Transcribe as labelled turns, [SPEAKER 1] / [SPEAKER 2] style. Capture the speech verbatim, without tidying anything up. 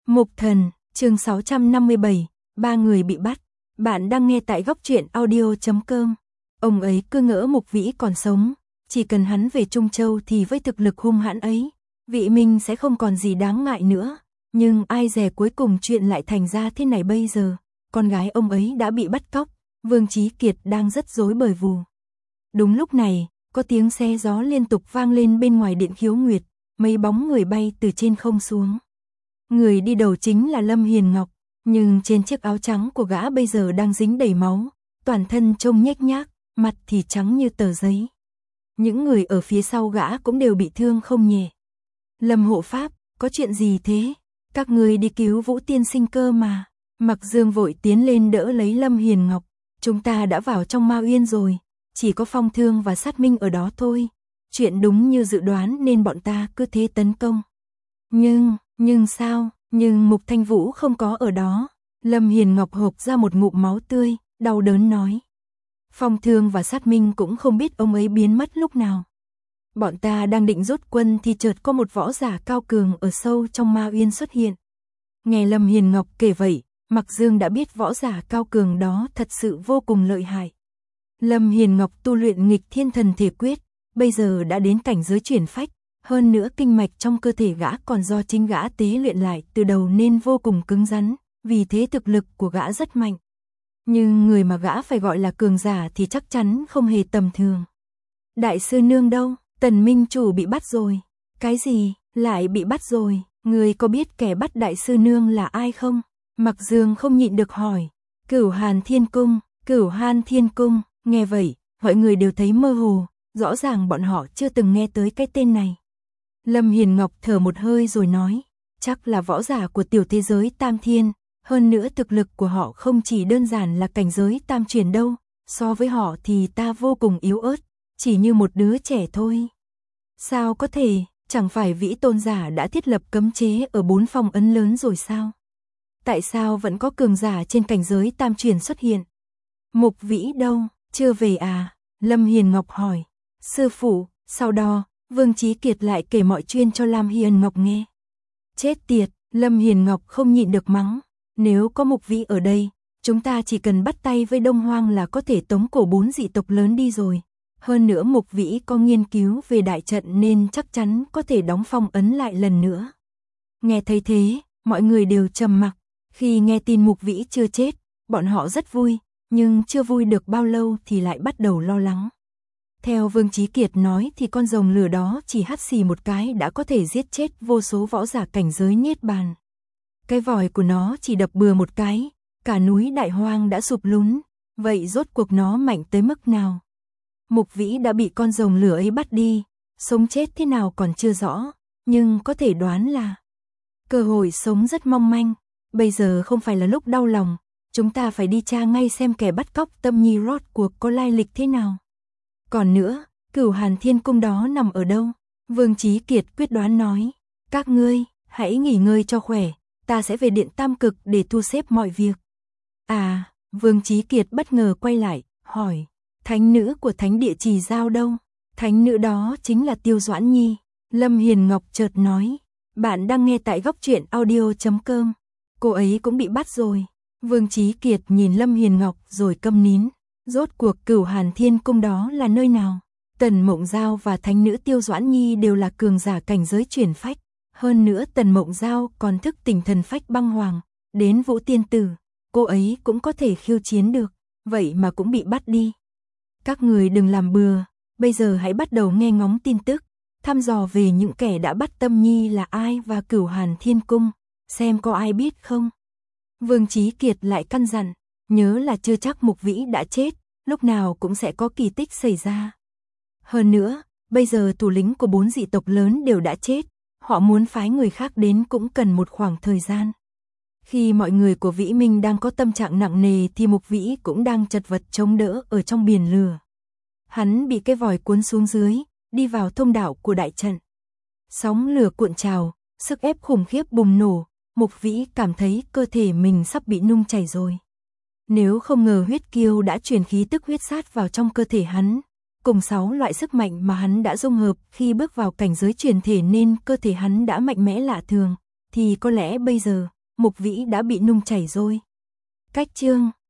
[SPEAKER 1] Mục Thần, chương sáu trăm năm mươi bảy, ba người bị bắt. Bạn đang nghe tại góc truyện audio chấm com. Ông ấy cứ ngỡ Mục Vĩ còn sống, chỉ cần hắn về Trung Châu thì với thực lực hung hãn ấy, Vị Minh sẽ không còn gì đáng ngại nữa. Nhưng ai dè cuối cùng chuyện lại thành ra thế này bây giờ. Con gái ông ấy đã bị bắt cóc, Vương Chí Kiệt đang rất rối bời vù. Đúng lúc này, có tiếng xe gió liên tục vang lên bên ngoài Điện Khiếu Nguyệt, mấy bóng người bay từ trên không xuống. Người đi đầu chính là Lâm Hiền Ngọc, nhưng trên chiếc áo trắng của gã bây giờ đang dính đầy máu, toàn thân trông nhếch nhác, mặt thì trắng như tờ giấy. Những người ở phía sau gã cũng đều bị thương không nhẹ. Lâm hộ pháp, có chuyện gì thế? Các người đi cứu Vũ tiên sinh cơ mà. Mặc Dương vội tiến lên đỡ lấy Lâm Hiền Ngọc. Chúng ta đã vào trong Ma Uyên rồi, chỉ có Phong Thương và Sát Minh ở đó thôi. Chuyện đúng như dự đoán nên bọn ta cứ thế tấn công. Nhưng, nhưng sao? Nhưng Mục Thanh Vũ không có ở đó. Lâm Hiền Ngọc hộc ra một ngụm máu tươi, đau đớn nói. Phong Thương và Sát Minh cũng không biết ông ấy biến mất lúc nào. Bọn ta đang định rút quân thì chợt có một võ giả cao cường ở sâu trong Ma Uyên xuất hiện. Nghe Lâm Hiền Ngọc kể vậy, Mặc Dương đã biết võ giả cao cường đó thật sự vô cùng lợi hại. Lâm Hiền Ngọc tu luyện nghịch thiên thần thể quyết, bây giờ đã đến cảnh giới chuyển phách, hơn nữa kinh mạch trong cơ thể gã còn do chính gã tế luyện lại từ đầu nên vô cùng cứng rắn, vì thế thực lực của gã rất mạnh. Nhưng người mà gã phải gọi là cường giả thì chắc chắn không hề tầm thường. Đại sư nương đâu? Tần Minh chủ bị bắt rồi. Cái gì? Lại bị bắt rồi? Người có biết kẻ bắt đại sư nương là ai không? Mặc Dương không nhịn được hỏi. Cửu Hàn Thiên Cung, Cửu Hàn Thiên Cung. Nghe vậy, mọi người đều thấy mơ hồ, rõ ràng bọn họ chưa từng nghe tới cái tên này. Lâm Hiền Ngọc thở một hơi rồi nói, chắc là võ giả của tiểu thế giới Tam Thiên, hơn nữa thực lực của họ không chỉ đơn giản là cảnh giới tam truyền đâu, so với họ thì ta vô cùng yếu ớt, chỉ như một đứa trẻ thôi. Sao có thể, chẳng phải Vĩ Tôn giả đã thiết lập cấm chế ở bốn phong ấn lớn rồi sao? Tại sao vẫn có cường giả trên cảnh giới tam truyền xuất hiện? Mục Vĩ đâu, chưa về à? Lâm Hiền Ngọc hỏi. Sư phụ, sau đó, Vương Chí Kiệt lại kể mọi chuyện cho Lam Hiền Ngọc nghe. Chết tiệt, Lâm Hiền Ngọc không nhịn được mắng. Nếu có Mục Vĩ ở đây, chúng ta chỉ cần bắt tay với Đông Hoang là có thể tống cổ bốn dị tộc lớn đi rồi. Hơn nữa Mục Vĩ có nghiên cứu về đại trận nên chắc chắn có thể đóng phong ấn lại lần nữa. Nghe thấy thế, mọi người đều trầm mặc. Khi nghe tin Mục Vĩ chưa chết, bọn họ rất vui, nhưng chưa vui được bao lâu thì lại bắt đầu lo lắng. Theo Vương Chí Kiệt nói thì con rồng lửa đó chỉ hắt xì một cái đã có thể giết chết vô số võ giả cảnh giới niết bàn. Cái vòi của nó chỉ đập bừa một cái, cả núi Đại Hoang đã sụp lún, vậy rốt cuộc nó mạnh tới mức nào? Mục Vĩ đã bị con rồng lửa ấy bắt đi, sống chết thế nào còn chưa rõ, nhưng có thể đoán là cơ hội sống rất mong manh. Bây giờ không phải là lúc đau lòng, chúng ta phải đi tra ngay xem kẻ bắt cóc Tâm Nhi rốt cuộc có lai lịch thế nào. Còn nữa, Cửu Hàn Thiên Cung đó nằm ở đâu? Vương Chí Kiệt quyết đoán nói, các ngươi, hãy nghỉ ngơi cho khỏe, ta sẽ về Điện Tam Cực để thu xếp mọi việc. À, Vương Chí Kiệt bất ngờ quay lại, hỏi, thánh nữ của thánh địa Trì Giao đâu? Thánh nữ đó chính là Tiêu Doãn Nhi. Lâm Hiền Ngọc chợt nói, bạn đang nghe tại góc truyện audio chấm com. Cô ấy cũng bị bắt rồi. Vương Chí Kiệt nhìn Lâm Hiền Ngọc rồi câm nín. Rốt cuộc Cửu Hàn Thiên Cung đó là nơi nào? Tần Mộng Giao và thánh nữ Tiêu Doãn Nhi đều là cường giả cảnh giới chuyển phách. Hơn nữa Tần Mộng Giao còn thức tỉnh thần phách băng hoàng. Đến Vũ Tiên Tử, cô ấy cũng có thể khiêu chiến được. Vậy mà cũng bị bắt đi. Các người đừng làm bừa. Bây giờ hãy bắt đầu nghe ngóng tin tức. Thăm dò về những kẻ đã bắt Tâm Nhi là ai và Cửu Hàn Thiên Cung. Xem có ai biết không? Vương Chí Kiệt lại căn dặn, nhớ là chưa chắc Mục Vĩ đã chết, lúc nào cũng sẽ có kỳ tích xảy ra. Hơn nữa, bây giờ thủ lĩnh của bốn dị tộc lớn đều đã chết, họ muốn phái người khác đến cũng cần một khoảng thời gian. Khi mọi người của Vĩ Minh đang có tâm trạng nặng nề thì Mục Vĩ cũng đang chật vật chống đỡ ở trong biển lửa. Hắn bị cái vòi cuốn xuống dưới, đi vào thông đạo của đại trận. Sóng lửa cuộn trào, sức ép khủng khiếp bùng nổ. Mục Vĩ cảm thấy cơ thể mình sắp bị nung chảy rồi. Nếu không ngờ huyết kiêu đã truyền khí tức huyết sát vào trong cơ thể hắn, cùng sáu loại sức mạnh mà hắn đã dung hợp khi bước vào cảnh giới truyền thể nên cơ thể hắn đã mạnh mẽ lạ thường, thì có lẽ bây giờ Mục Vĩ đã bị nung chảy rồi. Cách chương